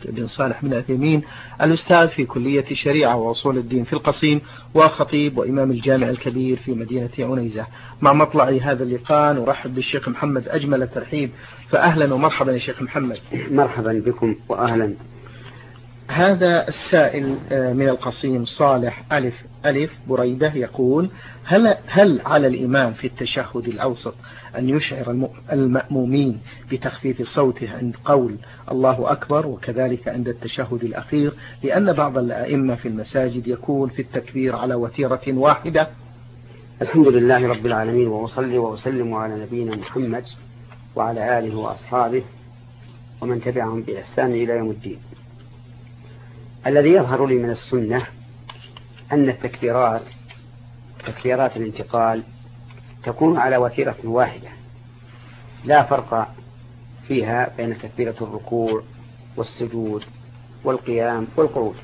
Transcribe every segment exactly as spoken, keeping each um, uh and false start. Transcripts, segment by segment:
بن صالح بن عثيمين، الأستاذ في كلية الشريعة وأصول الدين في القصيم، وخطيب وإمام الجامع الكبير في مدينة عنيزة. مع مطلع هذا اللقاء نرحب بالشيخ محمد أجمل الترحيب، فأهلا ومرحبا يا شيخ محمد. مرحبا بكم وأهلا. هذا السائل من القصيم صالح ألف ألف بريدة يقول: هل, هل على الإمام في التشهد الأوسط أن يشعر المأمومين بتخفيف صوته عند قول الله أكبر، وكذلك عند التشهد الأخير، لأن بعض الأئمة في المساجد يكون في التكبير على وتيرة واحدة؟ الحمد لله رب العالمين، وأصلي وأسلم على نبينا محمد وعلى آله وأصحابه ومن تبعهم بإحسان إلى يوم الدين. الذي يظهر لي من السنة أن التكبيرات تكبيرات الانتقال تكون على وتيرة واحدة، لا فرق فيها بين تكبيرة الركوع والسجود والقيام والقعود،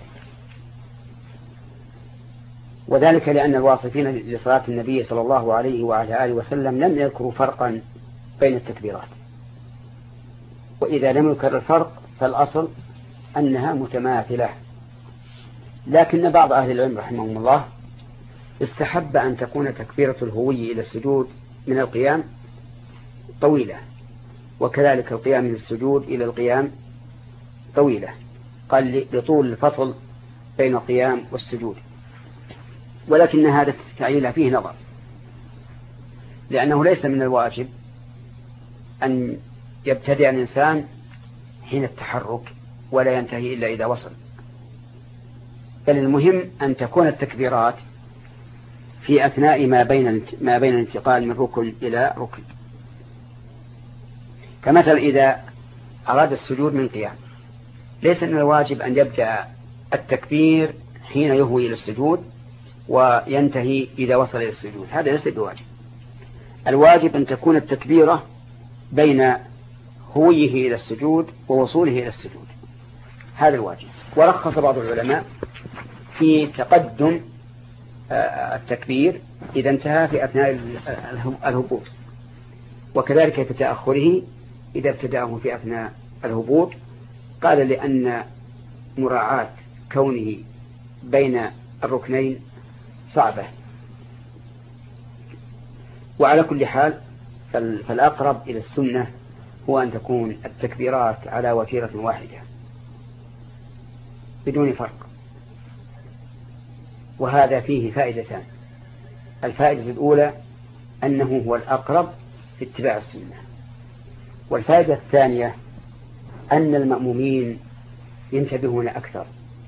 وذلك لأن الواصفين لصلاة النبي صلى الله عليه وعلى آله وسلم لم يذكروا فرقا بين التكبيرات، وإذا لم يذكر الفرق فالأصل أنها متماثلة. لكن بعض أهل العلم رحمهم الله استحب أن تكون تكبيرة الهوي إلى السجود من القيام طويلة، وكذلك القيام من السجود إلى القيام طويلة، قال لطول الفصل بين القيام والسجود، ولكن هذا التعليل فيه نظر، لأنه ليس من الواجب أن يبتدئ الإنسان حين التحرك ولا ينتهي إلا إذا وصل، بل المهم أن تكون التكبيرات في أثناء ما بين ما بين الانتقال من ركن إلى ركن. كمثل إذا أراد السجود من قيام، ليس من الواجب أن يبدأ التكبير حين يهوي إلى السجود وينتهي إذا وصل إلى السجود، هذا ليس بواجب. الواجب أن تكون التكبيرة بين هويه إلى السجود ووصوله إلى السجود، هذا الواجب. ورخص بعض العلماء في تقدم التكبير إذا انتهى في أثناء الهبوط، وكذلك في تأخره إذا ابتدأه في أثناء الهبوط، قال لأن مراعاة كونه بين الركنين صعبة. وعلى كل حال فالأقرب إلى السنة هو أن تكون التكبيرات على وتيرة واحدة بدون فرق، وهذا فيه فائدتان. الفائدة الأولى أنه هو الأقرب في اتباع السنة، والفائدة الثانية أن المأمومين ينتبهون أكثر،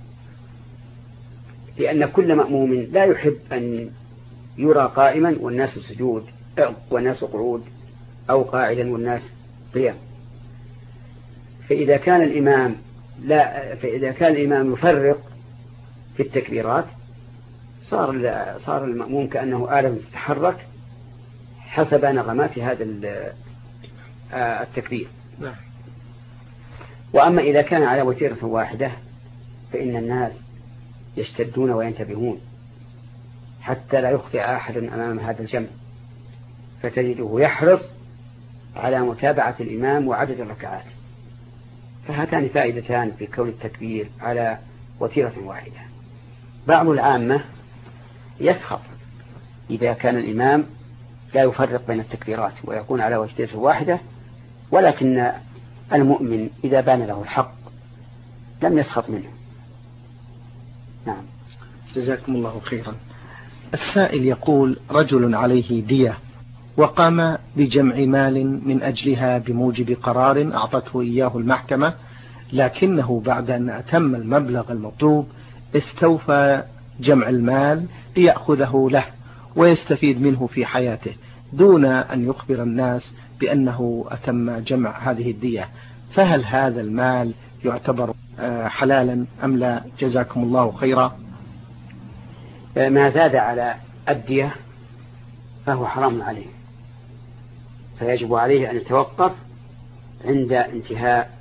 لأن كل مأموم لا يحب أن يرى قائما والناس سجود والناس قعود، أو قاعدا والناس قيام. فإذا كان الإمام لا فإذا كان الإمام يفرق في التكبيرات صار صار المأموم كأنه آلة تتحرك حسب نغمات هذا التكبير. نعم. وأما إذا كان على وتيرة واحدة فإن الناس يشتدون وينتبهون حتى لا يخطئ أحد أمام هذا الجمع، فتجده يحرص على متابعة الإمام وعدد الركعات. فهاتان فائدتان في كون التكبير على وتيرة واحدة. بعض العامة يسخط إذا كان الإمام لا يفرق بين التكبيرات ويكون على وتيرة واحدة، ولكن المؤمن إذا بان له الحق لم يسخط منه. نعم. جزاكم الله خيرا. السائل يقول: رجل عليه دية وقام بجمع مال من أجلها بموجب قرار أعطته إياه المحكمة، لكنه بعد أن أتم المبلغ المطلوب استوفى جمع المال ليأخذه له ويستفيد منه في حياته دون أن يخبر الناس بأنه أتم جمع هذه الدية، فهل هذا المال يعتبر حلالا أم لا؟ جزاكم الله خيرا. ما زاد على الدية فهو حرام عليه، فيجب عليه أن يتوقف عند انتهاء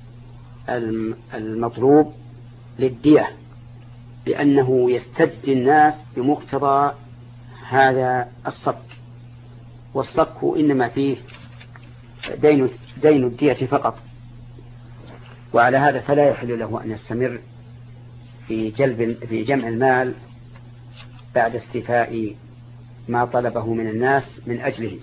المطلوب للدية، لأنه يستجدي الناس بمقتضى هذا الصك، والصك إنما فيه دين, دين الدية فقط، وعلى هذا فلا يحل له أن يستمر في جلب في جمع المال بعد استيفاء ما طلبه من الناس من أجله.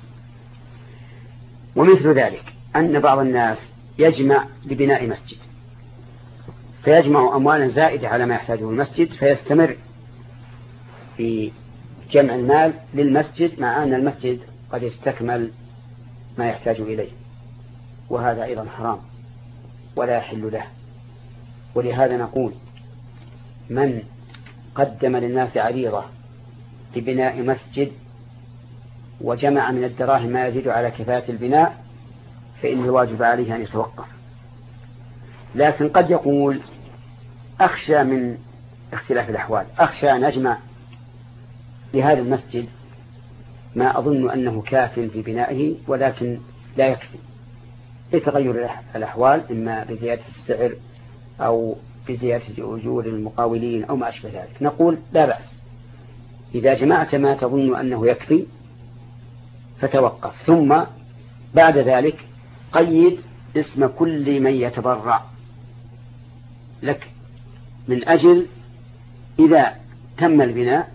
ومثل ذلك أن بعض الناس يجمع لبناء مسجد، فيجمع أموالا زائدة على ما يحتاجه المسجد، فيستمر في جمع المال للمسجد مع أن المسجد قد استكمل ما يحتاج إليه، وهذا أيضا حرام ولا يحل له. ولهذا نقول من قدم للناس عريضة لبناء مسجد وجمع من الدراهم ما يزيد على كفاية البناء فإن الواجب عليه أن يتوقف. لكن قد يقول أخشى من اختلاف الأحوال، أخشى أن أجمع لهذا المسجد ما أظن أنه كاف في بنائه ولكن لا يكفي لتغير الأحوال، إما بزيادة السعر أو بزيادة أجور المقاولين أو ما أشبه ذلك. نقول لا بأس، إذا جمعت ما تظن أنه يكفي فتوقف، ثم بعد ذلك قيد اسم كل من يتبرع لك من أجل إذا تم البناء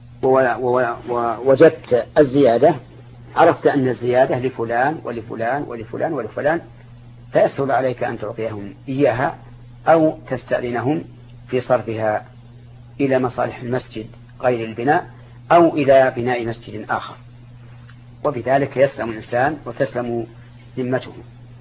ووجدت الزيادة عرفت أن الزيادة لفلان ولفلان ولفلان ولفلان، فيسهل عليك أن تعطيهم إياها أو تستأذنهم في صرفها إلى مصالح المسجد غير البناء أو إلى بناء مسجد آخر، وبذلك يسلم الإنسان وتسلم ذمته.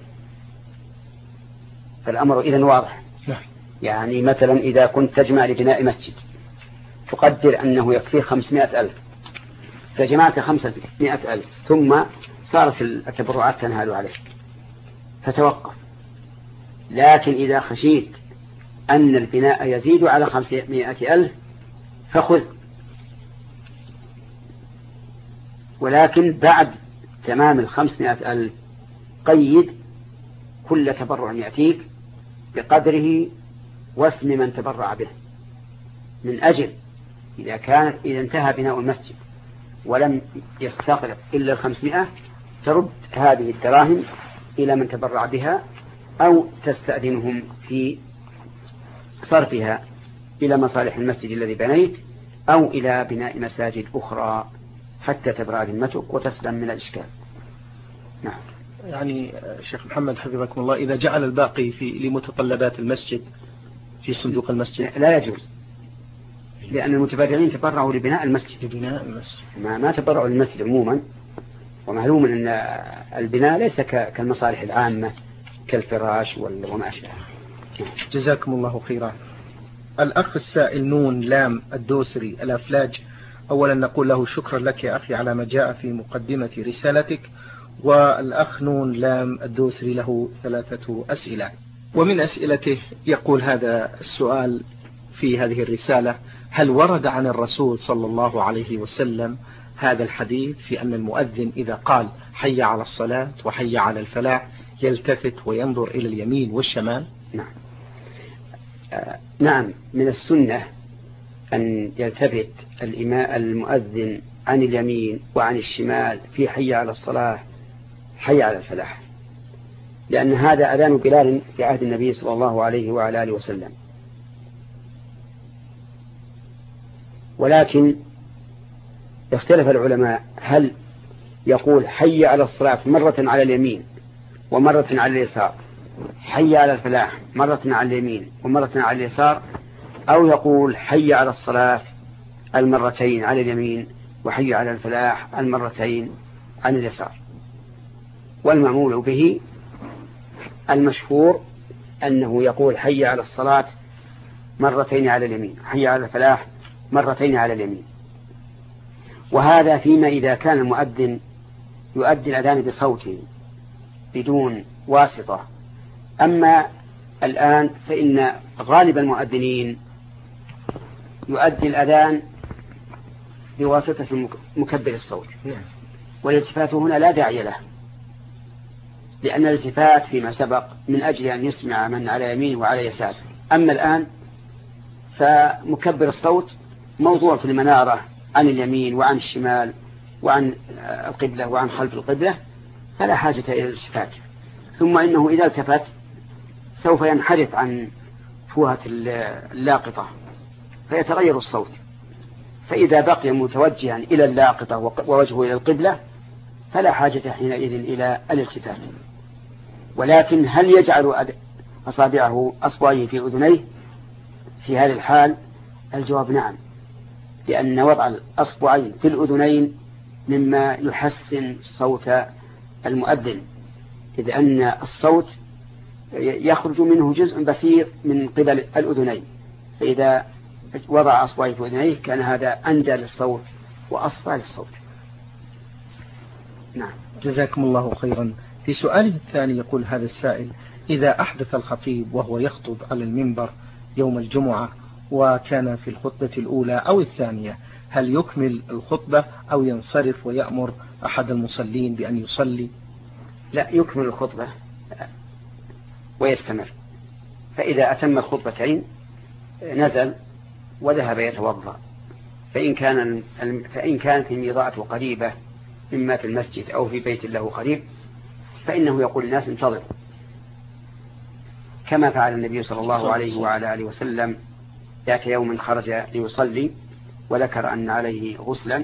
فالأمر إذن واضح. يعني مثلا إذا كنت تجمع لبناء مسجد تقدر أنه يكفي خمسمائة ألف، فجمعت خمسمائة ألف ثم صارت التبرعات تنهال عليك فتوقف. لكن إذا خشيت أن البناء يزيد على خمسمائة ألف فخذ، ولكن بعد تمام الخمسمائة ألف قيد كل تبرع يأتيك بقدره واسم من تبرع به، من أجل إذا كانت إذا انتهى بناء المسجد ولم يستغرق إلا الخمسمائة ترد هذه الدراهم إلى من تبرع بها أو تستأذنهم في صرفها إلى مصالح المسجد الذي بنيت أو إلى بناء مساجد أخرى حتى تبرأ ذمتك وتسلم من الإشكال. نعم. يعني شيخ محمد حفظكم الله، إذا جعل الباقي في لمتطلبات المسجد في صندوق المسجد لا يجوز، لأن المتبرعين تبرعوا لبناء المسجد لبناء المسجد ما, ما تبرعوا للمسجد عموما، ومعلوم أن البناء ليس كالمصالح العامة كالفراش وما أشبه. جزاكم الله خيرا. الأخ السائل نون لام الدوسري الأفلاج، أولا نقول له شكرا لك يا أخي على ما جاء في مقدمة رسالتك. والأخ نون لام الدوسري له ثلاثة أسئلة، ومن أسئلته يقول هذا السؤال في هذه الرسالة: هل ورد عن الرسول صلى الله عليه وسلم هذا الحديث في أن المؤذن إذا قال حي على الصلاة وحي على الفلاح يلتفت وينظر إلى اليمين والشمال؟ نعم. آه نعم، من السنة أن يلتفت الإمام المؤذن عن اليمين وعن الشمال في حي على الصلاة حي على الفلاح، لأن هذا أذان بلال في عهد النبي صلى الله عليه وعلى آله وسلم. ولكن اختلف العلماء هل يقول حي على الصلاة مرة على اليمين ومرة على اليسار، حي على الفلاح مرة على اليمين ومرة على اليسار، أو يقول حي على الصلاة المرتين على اليمين وحي على الفلاح المرتين على اليسار. والمعمول به المشهور أنه يقول حي على الصلاة مرتين على اليمين، حي على الفلاح مرتين على اليمين. وهذا فيما إذا كان المؤذن يؤدي الأذان بصوته بدون واسطة. أما الآن فإن غالب المؤذنين يؤدي الأذان بواسطة مكبر الصوت، والالتفات هنا لا داعي له، لأن الالتفات فيما سبق من أجل أن يسمع من على يمين وعلى يسار. أما الآن فمكبر الصوت موضوع في المنارة عن اليمين وعن الشمال وعن القبلة وعن خلف القبلة، فلا حاجة إلى الالتفات. ثم إنه إذا التفت سوف ينحرف عن فوهة اللاقطة فيتغير الصوت، فإذا بقي متوجها إلى اللاقطة ووجهه إلى القبلة فلا حاجة حينئذ إلى الالتفات. ولكن هل يجعل أصابعه أصبعه في أذنيه في هذه الحال؟ الجواب نعم، لأن وضع الأصبعين في الأذنين مما يحسن صوت المؤذن، إذ أن الصوت يخرج منه جزء بسيط من قبل الأذنين، فإذا وضع أصبعه في أذنيه كان هذا أندى للصوت وأصفى للصوت. نعم. جزاكم الله خيرا. في سؤاله الثاني يقول هذا السائل: إذا أحدث الخطيب وهو يخطب على المنبر يوم الجمعة وكان في الخطبة الأولى أو الثانية، هل يكمل الخطبة أو ينصرف ويأمر أحد المصلين بأن يصلي؟ لا، يكمل الخطبة ويستمر، فإذا أتم الخطبتين نزل وذهب يتوضأ، فإن كان فإن كانت الميضاءة قريبة إما في المسجد أو في بيت له قريب فإنه يقول للناس انتظروا، كما فعل النبي صلى الله عليه وعلى آله وسلم ذات يوم خرج ليصلي وذكر أن عليه غسلا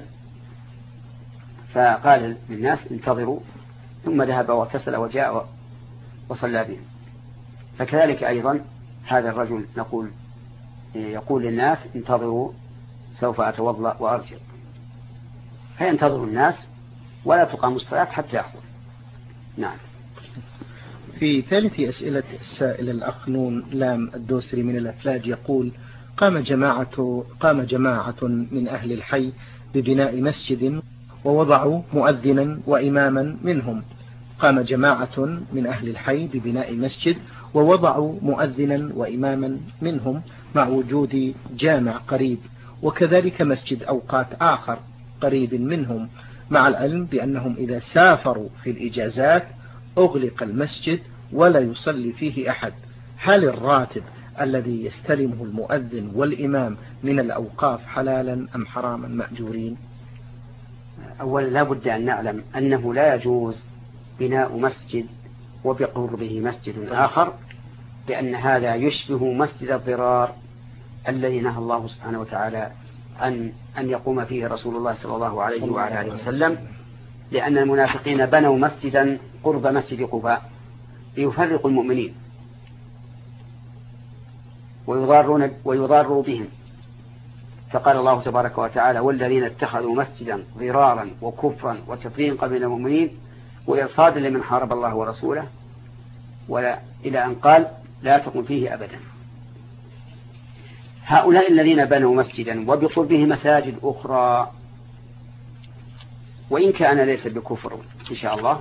فقال للناس انتظروا، ثم ذهب واغتسل وجاء وصلى بهم. فكذلك أيضا هذا الرجل نقول يقول للناس انتظروا سوف أتوضأ وأرجع، فينتظر الناس ولا تقام الصلاة حتى يحضر. نعم. في ثالث أسئلة السائل الأخ نون لام الدوسري من الأفلاج يقول: قام جماعة قام جماعة من أهل الحي ببناء مسجد ووضعوا مؤذنا وإماما منهم. قام جماعة من أهل الحي ببناء مسجد ووضعوا مؤذنا وإماما منهم مع وجود جامع قريب، وكذلك مسجد أوقات آخر قريب منهم، مع العلم بأنهم إذا سافروا في الإجازات أغلق المسجد ولا يصلي فيه أحد. هل الراتب الذي يستلمه المؤذن والإمام من الأوقاف حلالا أم حراما مأجورين؟ أولا لا بد أن نعلم أنه لا يجوز بناء مسجد وبقربه مسجد آخر، لأن هذا يشبه مسجد الضرار الذي نهى الله سبحانه وتعالى أن أن يقوم فيه رسول الله صلى الله عليه وعلى آله وسلم، لأن المنافقين بنوا مسجدا قرب مسجد قباء ليفرقوا المؤمنين ويضارون ويضاروا بهم، فقال الله تبارك وتعالى: والذين اتخذوا مسجدا ضرارا وكفرا وتفريقا بين المؤمنين وإرصادا لمن حارب الله ورسوله، ولا إلى أن قال: لا تقم فيه أبدا. هؤلاء الذين بنوا مسجدا وبقربه مساجد أخرى وإن كان ليس بكفر إن شاء الله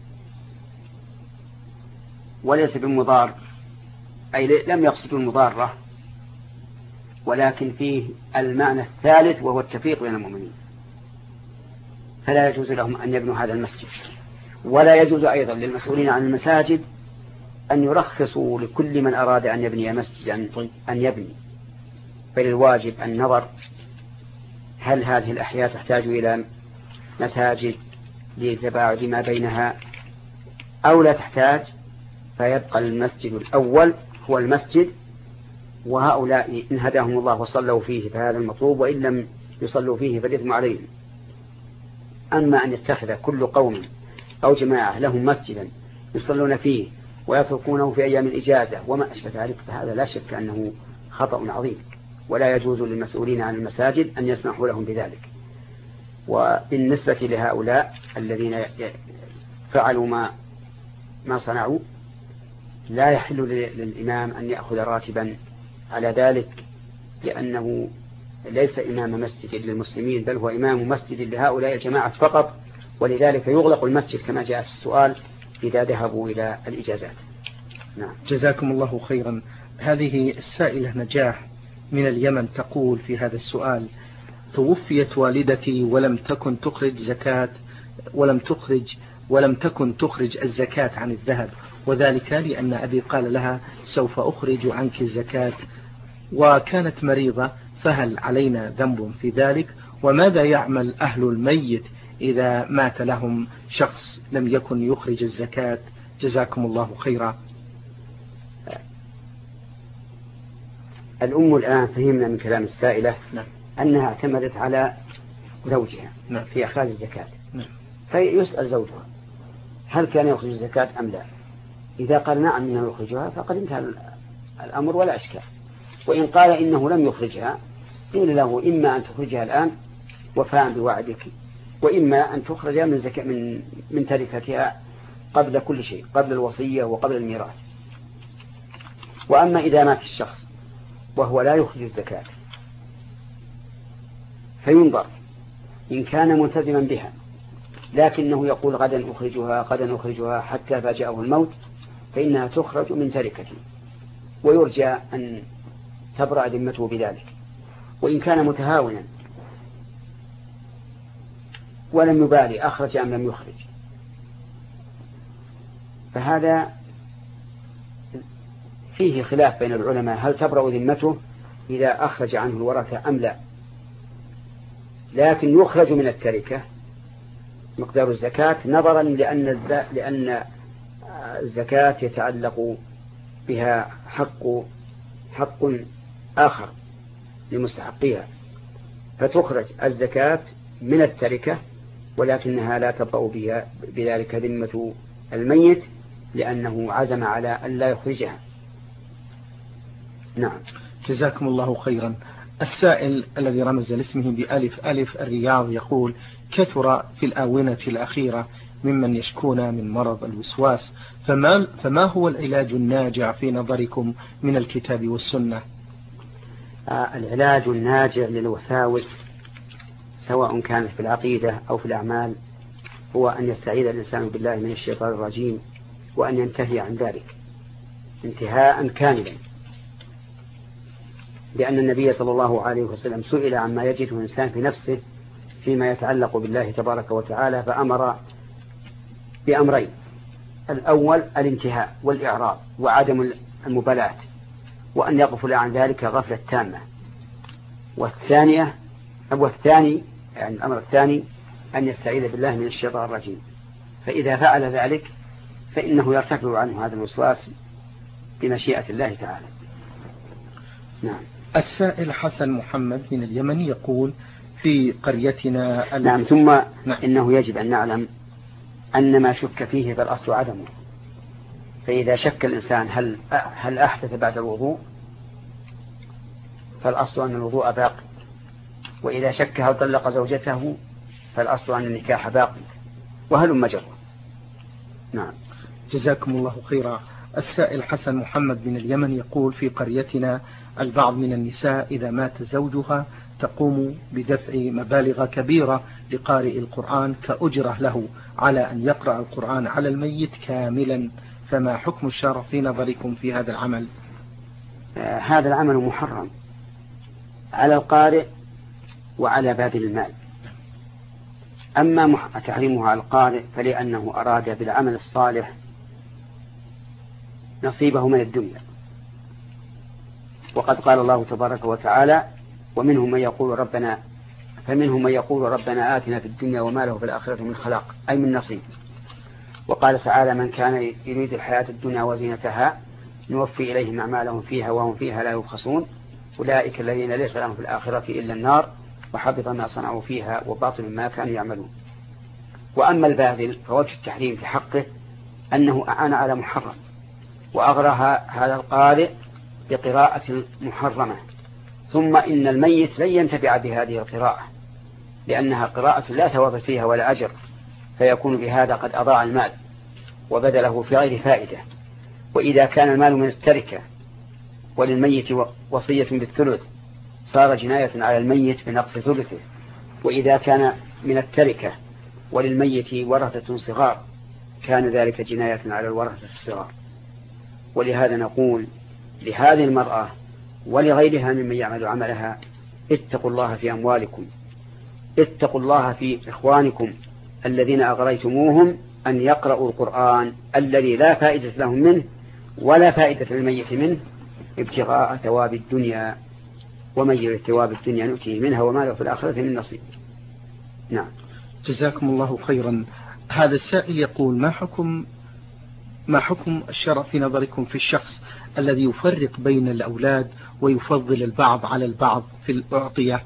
وليس بمضار، أي لم يقصدوا المضارة، ولكن فيه المعنى الثالث وهو التفريق بين المؤمنين، فلا يجوز لهم أن يبنوا هذا المسجد. ولا يجوز أيضا للمسؤولين عن المساجد أن يرخصوا لكل من أراد أن يبني مسجدا أن يبني، بل الواجب النظر هل هذه الأحياء تحتاج إلى مساجد لتباعد ما بينها أو لا تحتاج، فيبقى المسجد الأول هو المسجد، وهؤلاء إن هداهم الله وصلوا فيه فهذا المطلوب، وإن لم يصلوا فيه فالإثم عليهم. أما أن يتخذ كل قوم أو جماعة لهم مسجدا يصلون فيه ويتركونه في أيام الإجازة وما أشبه ذلك، فهذا لا شك أنه خطأ عظيم، ولا يجوز للمسؤولين عن المساجد أن يسمحوا لهم بذلك. وبالنسبة لهؤلاء الذين فعلوا ما ما صنعوا لا يحل للإمام أن يأخذ راتبا على ذلك، لأنه ليس إمام مسجد للمسلمين، بل هو إمام مسجد لهؤلاء الجماعة فقط، ولذلك يغلق المسجد كما جاء في السؤال إذا ذهبوا إلى الإجازات. نعم. جزاكم الله خيرا. هذه السائلة نجاح من اليمن تقول في هذا السؤال: توفيت والدتي ولم تكن تخرج زكاة ولم تخرج ولم تكن تخرج الزكاة عن الذهب، وذلك لأن أبي قال لها سوف أخرج عنك الزكاة، وكانت مريضة، فهل علينا ذنب في ذلك؟ وماذا يعمل أهل الميت إذا مات لهم شخص لم يكن يخرج الزكاة؟ جزاكم الله خيرا. الأم الآن فهمنا من كلام السائلة نعم. أنها اعتمدت على زوجها نعم. في إخراج الزكاة. نعم. فيسأل زوجها هل كان يخرج الزكاة أم لا؟ إذا قال نعم إنه يخرجها فقد انتهى الأمر ولا أشكال. وإن قال إنه لم يخرجها قيل له إما أن تخرجها الآن وفاء بوعدك، وإما أن تخرج من زكاة من من تركتها قبل كل شيء، قبل الوصية وقبل الميراث. وأما إذا مات الشخص وهو لا يخرج الزكاة فينظر إن كان ملتزما بها لكنه يقول غدا أخرجها غدا أخرجها حتى فاجأه الموت فإنها تخرج من تركته ويرجى أن تبرأ ذمته بذلك. وإن كان متهاونا ولم يبالي أخرج أم لم يخرج فهذا فيه خلاف بين العلماء هل تبرأ ذمته إذا أخرج عنه الورثة أم لا. لكن يخرج من التركة مقدار الزكاة نظرا لأن لأن الزكاة يتعلق بها حق حق آخر لمستحقيها، فتخرج الزكاة من التركة ولكنها لا تبرأ بها بذلك ذمة الميت لأنه عزم على أن لا يخرجها. نعم. جزاكم الله خيرا. السائل الذي رمز لاسمه بألف ألف الرياض يقول: كثر في الآونة الأخيرة ممن يشكون من مرض الوسواس، فما, فما هو العلاج الناجع في نظركم من الكتاب والسنة؟ آه العلاج الناجع للوساوس سواء كانت في العقيدة أو في الأعمال هو أن يستعيذ الإنسان بالله من الشيطان الرجيم وأن ينتهي عن ذلك انتهاء كاملا، لأن النبي صلى الله عليه وسلم سئل عما يجده الإنسان في نفسه فيما يتعلق بالله تبارك وتعالى فأمر بأمرين: الأول الانتهاء والإعراض وعدم المبالاة وأن يغفل عن ذلك غفلة تامة، والثانية أو الثاني يعني الأمر الثاني أن يستعيذ بالله من الشيطان الرجيم، فإذا فعل ذلك فإنه يرتفع عنه هذا الوسواس بمشيئة الله تعالى. نعم. السائل حسن محمد من اليمن يقول: في قريتنا نعم. ثم نعم. إنه يجب أن نعلم أن ما شك فيه فالأصل عدمه، فإذا شك الإنسان هل هل أحدث بعد الوضوء فالأصل أن الوضوء باقي، وإذا شك هل طلق زوجته فالأصل أن النكاح باقي، وهلم جرى. نعم. جزاكم الله خيرا. السائل حسن محمد من اليمن يقول: في قريتنا البعض من النساء إذا مات زوجها تقوم بدفع مبالغ كبيرة لقارئ القرآن كأجرة له على أن يقرأ القرآن على الميت كاملا، فما حكم الشرع في نظركم في هذا العمل؟ آه هذا العمل محرم على القارئ وعلى باذل المال. أما تحريمه على القارئ فلأنه أراد بالعمل الصالح نصيبه من الدنيا، وقد قال الله تبارك وتعالى: ومنهم من يقول ربنا فمنهم من يقول ربنا آتنا في الدنيا وما له في الآخرة من خلاق، أي من نصيب. وقال تعالى: من كان يريد الحياة الدنيا وزينتها نوفي إليهم أعمالهم فيها وهم فيها لا يبخسون أولئك الذين ليس لهم في الآخرة إلا النار وحبط ما صنعوا فيها وباطل ما كانوا يعملون. وأما الباذل فوجه التحريم في حقه أنه أعان على محرم وأغرها هذا القارئ بقراءة محرمة، ثم إن الميت لن ينتفع بهذه القراءة لأنها قراءة لا ثواب فيها ولا أجر، فيكون بهذا قد أضاع المال وبذله في غير فائدة. وإذا كان المال من التركة وللميت وصية بالثلث صار جناية على الميت بنقص ثلثه، وإذا كان من التركة وللميت ورثة صغار كان ذلك جناية على الورثة الصغار. ولهذا نقول لهذه المرأة ولغيرها ممن يعمل عملها: اتقوا الله في أموالكم، اتقوا الله في إخوانكم الذين أغريتموهم أن يقرأوا القرآن الذي لا فائدة لهم منه ولا فائدة للميت منه ابتغاء ثواب الدنيا، ومن يرد ثواب الدنيا نؤتيه منها وما له في الآخرة من نصيب. نعم. جزاكم الله خيرا. هذا السائل يقول: ما حكم ما حكم الشرع في نظركم في الشخص الذي يفرق بين الأولاد ويفضل البعض على البعض في الأعطية؟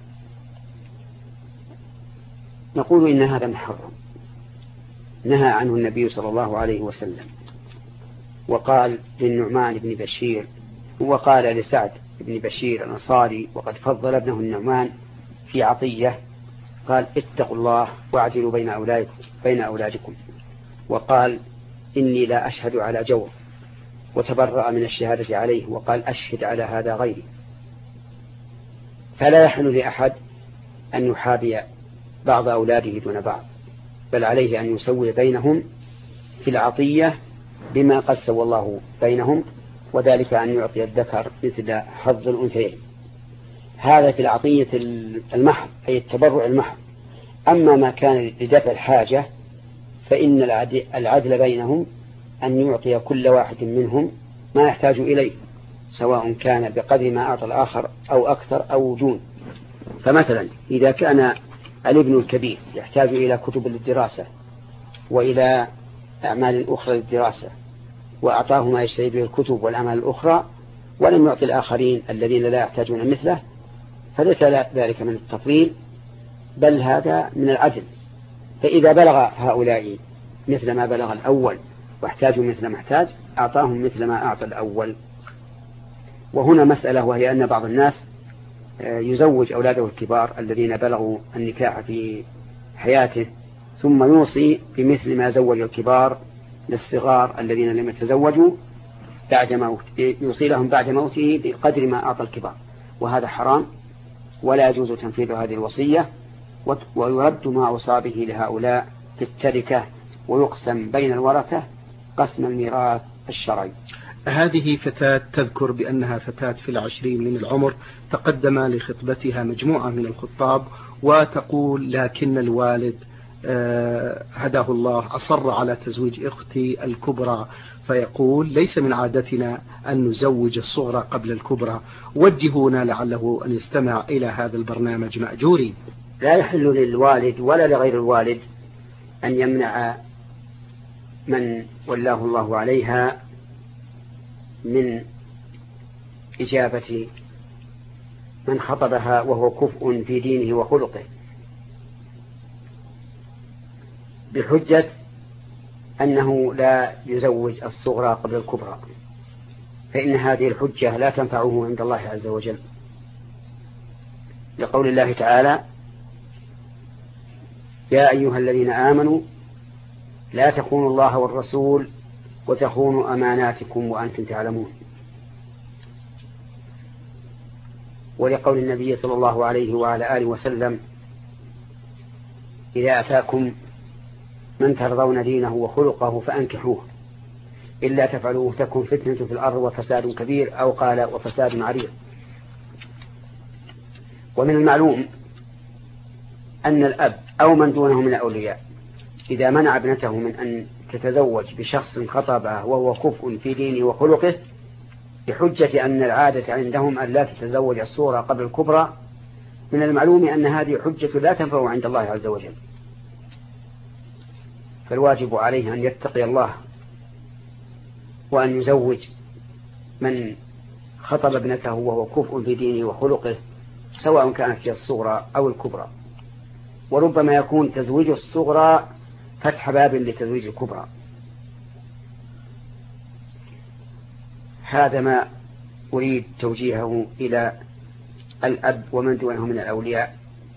نقول إن هذا محرم، نهى عنه النبي صلى الله عليه وسلم، وقال للنعمان بن بشير، وقال لسعد بن بشير الأنصاري وقد فضل ابنه النعمان في عطية، قال اتقوا الله واعدلوا بين أولادكم, بين أولادكم وقال إني لا أشهد على جور، وتبرأ من الشهادة عليه وقال أشهد على هذا غيري. فلا يحل لأحد أن يحابي بعض أولاده دون بعض، بل عليه أن يسوي بينهم في العطية بما قد سوى الله بينهم، وذلك أن يعطي الذكر مثل حظ الأنثيين. هذا في العطية المحض أي التبرع المحض. أما ما كان لدفع الحاجة فإن العدل بينهم أن يعطي كل واحد منهم ما يحتاج إليه، سواء كان بقدر ما أعطى الآخر أو أكثر أو دون. فمثلا إذا كان الابن الكبير يحتاج إلى كتب للدراسة وإلى أعمال أخرى للدراسة، وأعطاه ما يشتري به الكتب والأعمال الأخرى، ولم يعطي الآخرين الذين لا يحتاجون مثله، فليس ذلك من التفضيل، بل هذا من العدل. فإذا بلغ هؤلاء مثل ما بلغ الأول واحتاجوا مثل ما احتاج، أعطاهم مثل ما أعطى الأول. وهنا مسألة، وهي أن بعض الناس يزوج أولاده الكبار الذين بلغوا النكاح في حياته، ثم يوصي بمثل ما زوج الكبار للصغار الذين لم يتزوجوا بعد موت، يوصي لهم بعد موته بقدر ما أعطى الكبار، وهذا حرام ولا يجوز تنفيذ هذه الوصية، ويرد ما أوصى به لهؤلاء في التركة، ويقسم بين الورثة قسم الميراث الشرعي. هذه فتاة تذكر بأنها فتاة في العشرين من العمر، تقدم لخطبتها مجموعة من الخطاب، وتقول لكن الوالد هداه الله أصر على تزويج أختي الكبرى، فيقول ليس من عادتنا أن نزوج الصغرى قبل الكبرى، وجهونا لعله أن يستمع إلى هذا البرنامج مأجورين. لا يحل للوالد ولا لغير الوالد أن يمنع من ولاه الله عليها من إجابة من خطبها وهو كفء في دينه وخلقه، بحجة أنه لا يزوج الصغرى قبل الكبرى، فإن هذه الحجة لا تنفعه عند الله عز وجل، لقول الله تعالى يا أيها الذين آمنوا لا تخونوا الله والرسول وتخونوا أماناتكم وأنتم تعلمون، ولقول النبي صلى الله عليه وعلى آله وسلم إذا أتاكم من ترضون دينه وخلقه فأنكحوه إلا تفعلوه تكن فتنة في الأرض وفساد كبير، أو قال وفساد عريض. ومن المعلوم أن الأب أو من دونه من الأولياء إذا منع ابنته من أن تتزوج بشخص خطبه وهو كفء في دينه وخلقه بحجة أن العادة عندهم أن لا تتزوج الصورة قبل الكبرى، من المعلوم أن هذه حجة لا تنفع عند الله عز وجل، فالواجب عليه أن يتقي الله وأن يزوج من خطب ابنته وهو كفء في دينه وخلقه، سواء كانت هي الصغرى أو الكبرى. وربما يكون تزويج الصغرى فتح باب لتزويج الكبرى. هذا ما أريد توجيهه إلى الأب ومن دونه من الأولياء،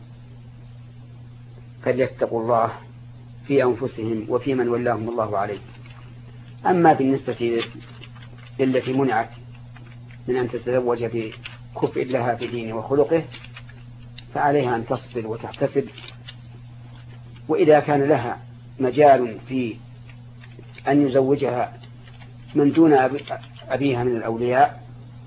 فليتقوا الله في أنفسهم وفي من ولاهم الله عليه. أما بالنسبة للتي منعت من أن تتزوج بكفء لها في دينه وخلقه فعليها أن تصبر وتحتسب، وإذا كان لها مجال في أن يزوجها من دون أبيها من الأولياء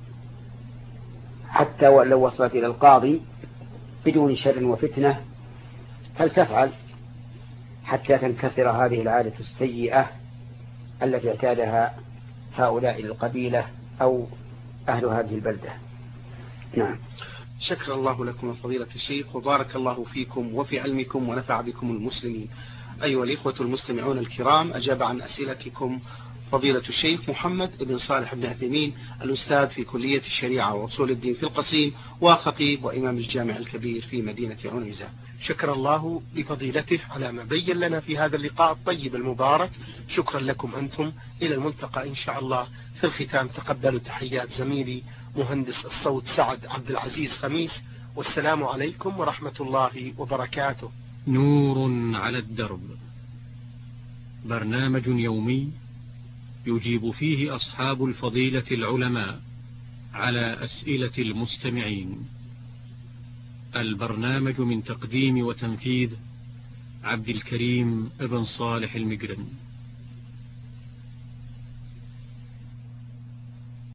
حتى ولو وصلت إلى القاضي بدون شر وفتنة فلتفعل حتى تنكسر هذه العادة السيئة التي اعتادها هؤلاء القبيلة أو أهل هذه البلدة. نعم. شكر الله لكم فضيلة الشيخ، وبارك الله فيكم وفي علمكم ونفع بكم المسلمين. أيها الإخوة المستمعون الكرام، أجاب عن أسئلتكم فضيلة الشيخ محمد بن صالح بن عثيمين، الأستاذ في كلية الشريعة وأصول الدين في القصيم، وخطيب وإمام الجامع الكبير في مدينة عنيزة. شكر الله لفضيلته على ما بين لنا في هذا اللقاء الطيب المبارك. شكرا لكم أنتم، إلى الملتقى إن شاء الله. في الختام تقبلوا تحيات زميلي مهندس الصوت سعد عبد العزيز خميس، والسلام عليكم ورحمة الله وبركاته. نور على الدرب، برنامج يومي يجيب فيه أصحاب الفضيلة العلماء على أسئلة المستمعين. البرنامج من تقديم وتنفيذ عبد الكريم ابن صالح المجرم.